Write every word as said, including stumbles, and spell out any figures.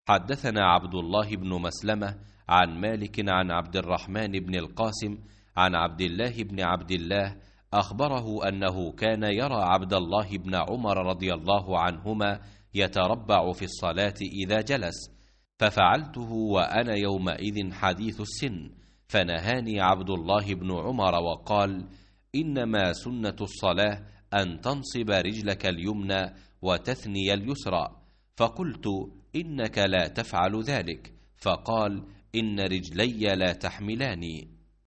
حدثنا عبد الله بن مسلمة عن مالك عن عبد الرحمن بن القاسم عن عبد الله بن عبد الله أخبره أنه كان يرى عبد الله بن عمر رضي الله عنهما يتربع في الصلاة إذا جلس، ففعلته وأنا يومئذ حديث السن، فنهاني عبد الله بن عمر وقال: إنما سنة الصلاة أن تنصب رجلك اليمنى وتثني اليسرى. فقلت: إنك لا تفعل ذلك. فقال: إن رجلي لا تحملاني.